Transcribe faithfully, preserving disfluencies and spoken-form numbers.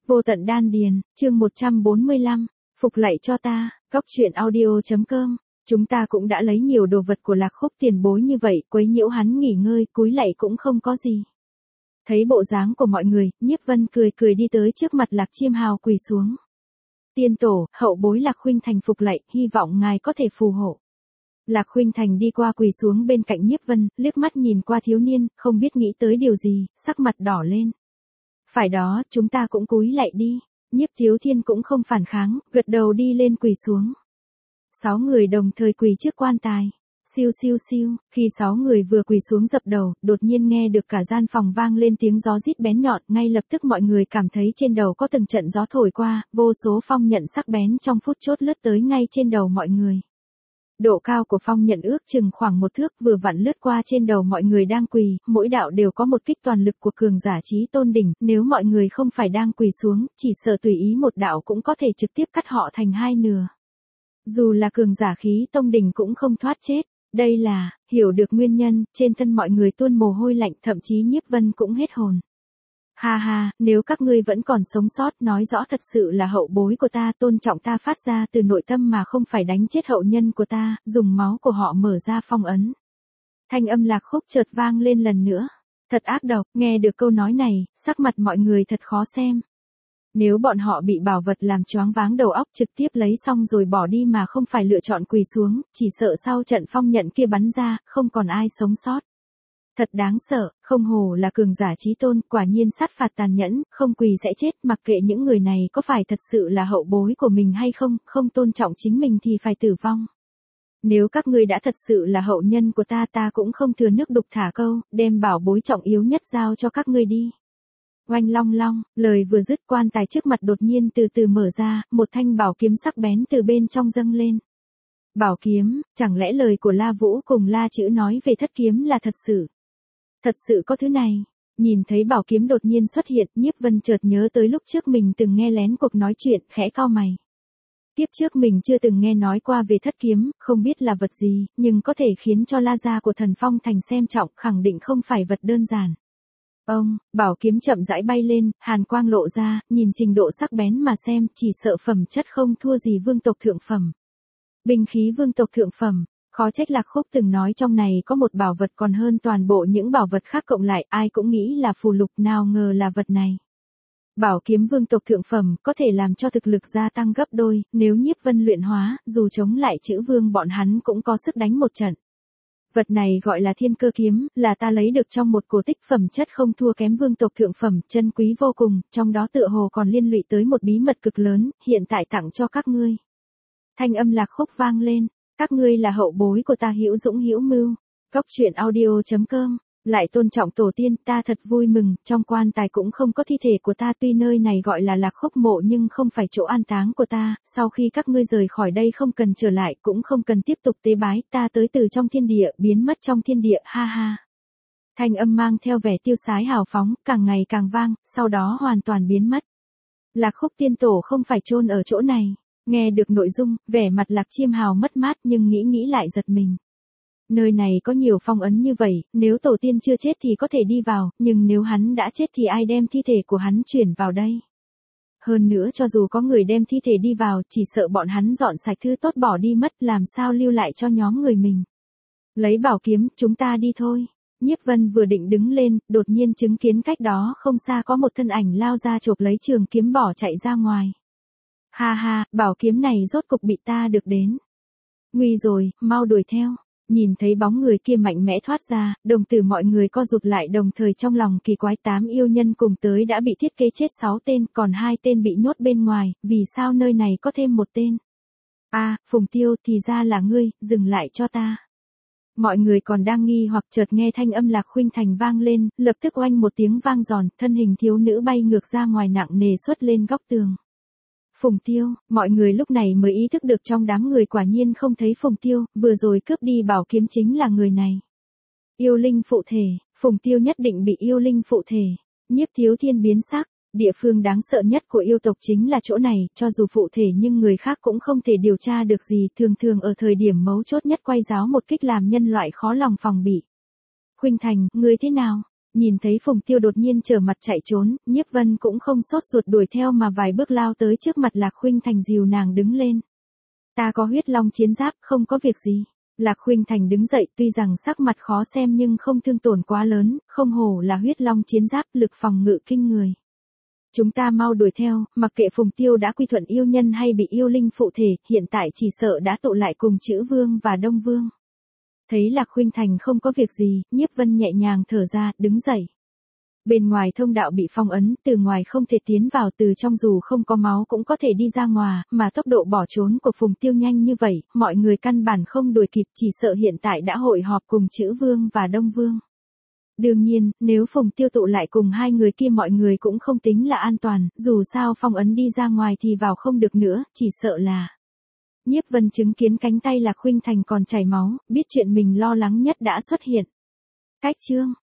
Vô tận đan điền, chương một trăm bốn mươi lăm, phục lạy cho ta, góc truyện audio.com. Chúng ta cũng đã lấy nhiều đồ vật của Lạc Khúc tiền bối như vậy, quấy nhiễu hắn nghỉ ngơi, cúi lạy cũng không có gì. Thấy bộ dáng của mọi người, Nhiếp Vân cười cười đi tới trước mặt Lạc Chiêm Hào quỳ xuống. Tiên tổ, hậu bối Lạc Khuynh Thành phục lạy, hy vọng ngài có thể phù hộ. Lạc Khuynh Thành đi qua quỳ xuống bên cạnh Nhiếp Vân, liếc mắt nhìn qua thiếu niên, không biết nghĩ tới điều gì, sắc mặt đỏ lên. Phải đó, chúng ta cũng cúi lạy đi. Nhiếp Thiếu Thiên cũng không phản kháng, gật đầu đi lên quỳ xuống. Sáu người đồng thời quỳ trước quan tài. Siêu siêu siêu, khi sáu người vừa quỳ xuống dập đầu, đột nhiên nghe được cả gian phòng vang lên tiếng gió rít bén nhọn, ngay lập tức mọi người cảm thấy trên đầu có từng trận gió thổi qua, vô số phong nhận sắc bén trong phút chốc lướt tới ngay trên đầu mọi người. Độ cao của phong nhận ước chừng khoảng một thước, vừa vặn lướt qua trên đầu mọi người đang quỳ, mỗi đạo đều có một kích toàn lực của cường giả chí tôn đỉnh, nếu mọi người không phải đang quỳ xuống, chỉ sợ tùy ý một đạo cũng có thể trực tiếp cắt họ thành hai nửa. Dù là cường giả khí tông đỉnh cũng không thoát chết. Đây là, hiểu được nguyên nhân, trên thân mọi người tuôn mồ hôi lạnh, thậm chí Nhiếp Vân cũng hết hồn. Ha ha, nếu các ngươi vẫn còn sống sót, nói rõ thật sự là hậu bối của ta, tôn trọng ta phát ra từ nội tâm mà không phải đánh chết hậu nhân của ta, dùng máu của họ mở ra phong ấn. Thanh âm Lạc Khúc chợt vang lên lần nữa. Thật ác độc, nghe được câu nói này, sắc mặt mọi người thật khó xem. Nếu bọn họ bị bảo vật làm choáng váng đầu óc trực tiếp lấy xong rồi bỏ đi mà không phải lựa chọn quỳ xuống, chỉ sợ sau trận phong nhận kia bắn ra, không còn ai sống sót. Thật đáng sợ, không hồ là cường giả chí tôn, quả nhiên sát phạt tàn nhẫn, không quỳ sẽ chết, mặc kệ những người này có phải thật sự là hậu bối của mình hay không, không tôn trọng chính mình thì phải tử vong. Nếu các ngươi đã thật sự là hậu nhân của ta, ta cũng không thừa nước đục thả câu, đem bảo bối trọng yếu nhất giao cho các ngươi đi. Oanh long long, lời vừa dứt, quan tài trước mặt đột nhiên từ từ mở ra, một thanh bảo kiếm sắc bén từ bên trong dâng lên. Bảo kiếm, chẳng lẽ lời của La Vũ cùng La Chữ nói về thất kiếm là thật sự? Thật sự có thứ này. Nhìn thấy bảo kiếm đột nhiên xuất hiện, Nhiếp Vân chợt nhớ tới lúc trước mình từng nghe lén cuộc nói chuyện, khẽ cau mày. Tiếp trước mình chưa từng nghe nói qua về thất kiếm, không biết là vật gì, nhưng có thể khiến cho La gia của Thần Phong Thành xem trọng, khẳng định không phải vật đơn giản. Ông, bảo kiếm chậm rãi bay lên, hàn quang lộ ra, nhìn trình độ sắc bén mà xem, chỉ sợ phẩm chất không thua gì vương tộc thượng phẩm. Binh khí vương tộc thượng phẩm, khó trách Lạc Khúc từng nói trong này có một bảo vật còn hơn toàn bộ những bảo vật khác cộng lại, ai cũng nghĩ là phù lục, nào ngờ là vật này. Bảo kiếm vương tộc thượng phẩm có thể làm cho thực lực gia tăng gấp đôi, nếu Nhiếp Vân luyện hóa, dù chống lại chữ vương bọn hắn cũng có sức đánh một trận. Vật này gọi là thiên cơ kiếm, là ta lấy được trong một cổ tích, phẩm chất không thua kém vương tộc thượng phẩm, chân quý vô cùng, trong đó tựa hồ còn liên lụy tới một bí mật cực lớn, hiện tại tặng cho các ngươi. Thanh âm Lạc Khúc vang lên, các ngươi là hậu bối của ta, hữu dũng hữu mưu. Góc truyện audio.com, lại tôn trọng tổ tiên, ta thật vui mừng, trong quan tài cũng không có thi thể của ta, tuy nơi này gọi là Lạc Khúc mộ nhưng không phải chỗ an táng của ta, sau khi các ngươi rời khỏi đây không cần trở lại, cũng không cần tiếp tục tế bái, ta tới từ trong thiên địa, biến mất trong thiên địa, ha ha. Thanh âm mang theo vẻ tiêu sái hào phóng, càng ngày càng vang, sau đó hoàn toàn biến mất. Lạc Khúc tiên tổ không phải chôn ở chỗ này. Nghe được nội dung, vẻ mặt Lạc Chiêm Hào mất mát nhưng nghĩ nghĩ lại giật mình. Nơi này có nhiều phong ấn như vậy, nếu tổ tiên chưa chết thì có thể đi vào, nhưng nếu hắn đã chết thì ai đem thi thể của hắn chuyển vào đây? Hơn nữa cho dù có người đem thi thể đi vào, chỉ sợ bọn hắn dọn sạch thứ tốt bỏ đi mất, làm sao lưu lại cho nhóm người mình. Lấy bảo kiếm, chúng ta đi thôi. Nhiếp Vân vừa định đứng lên, đột nhiên chứng kiến cách đó không xa có một thân ảnh lao ra chộp lấy trường kiếm bỏ chạy ra ngoài. Ha ha, bảo kiếm này rốt cục bị ta được đến. Nguy rồi, mau đuổi theo. Nhìn thấy bóng người kia mạnh mẽ thoát ra, đồng tử mọi người co rụt lại, đồng thời trong lòng kỳ quái, tám yêu nhân cùng tới đã bị thiết kế chết sáu tên, còn hai tên bị nhốt bên ngoài, vì sao nơi này có thêm một tên? A, à, Phùng Tiêu, thì ra là ngươi, dừng lại cho ta. Mọi người còn đang nghi hoặc chợt nghe thanh âm Lạc Khuynh Thành vang lên, lập tức oanh một tiếng vang giòn, thân hình thiếu nữ bay ngược ra ngoài nặng nề xuất lên góc tường. Phùng Tiêu, mọi người lúc này mới ý thức được trong đám người quả nhiên không thấy Phùng Tiêu, vừa rồi cướp đi bảo kiếm chính là người này. Yêu linh phụ thể, Phùng Tiêu nhất định bị yêu linh phụ thể. Nhiếp Thiếu Thiên biến sắc, địa phương đáng sợ nhất của yêu tộc chính là chỗ này, cho dù phụ thể nhưng người khác cũng không thể điều tra được gì, thường thường ở thời điểm mấu chốt nhất quay giáo một kích làm nhân loại khó lòng phòng bị. Khuynh Thành, ngươi thế nào? Nhìn thấy Phùng Tiêu đột nhiên trở mặt chạy trốn, Nhiếp Vân cũng không sốt ruột đuổi theo mà vài bước lao tới trước mặt Lạc Khuynh Thành dìu nàng đứng lên. Ta có huyết long chiến giáp, không có việc gì. Lạc Khuynh Thành đứng dậy, tuy rằng sắc mặt khó xem nhưng không thương tổn quá lớn, không hổ là huyết long chiến giáp, lực phòng ngự kinh người. Chúng ta mau đuổi theo, mặc kệ Phùng Tiêu đã quy thuận yêu nhân hay bị yêu linh phụ thể, hiện tại chỉ sợ đã tụ lại cùng Chữ Vương và Đông Vương. Thấy Lạc Khuynh Thành không có việc gì, Nhiếp Vân nhẹ nhàng thở ra, đứng dậy. Bên ngoài thông đạo bị phong ấn, từ ngoài không thể tiến vào, từ trong dù không có máu cũng có thể đi ra ngoài, mà tốc độ bỏ trốn của Phùng Tiêu nhanh như vậy, mọi người căn bản không đuổi kịp, chỉ sợ hiện tại đã hội họp cùng Chữ Vương và Đông Vương. Đương nhiên, nếu Phùng Tiêu tụ lại cùng hai người kia mọi người cũng không tính là an toàn, dù sao phong ấn đi ra ngoài thì vào không được nữa, chỉ sợ là... Nhiếp Vân chứng kiến cánh tay Lạc Khuynh Thành còn chảy máu, biết chuyện mình lo lắng nhất đã xuất hiện. Cách chương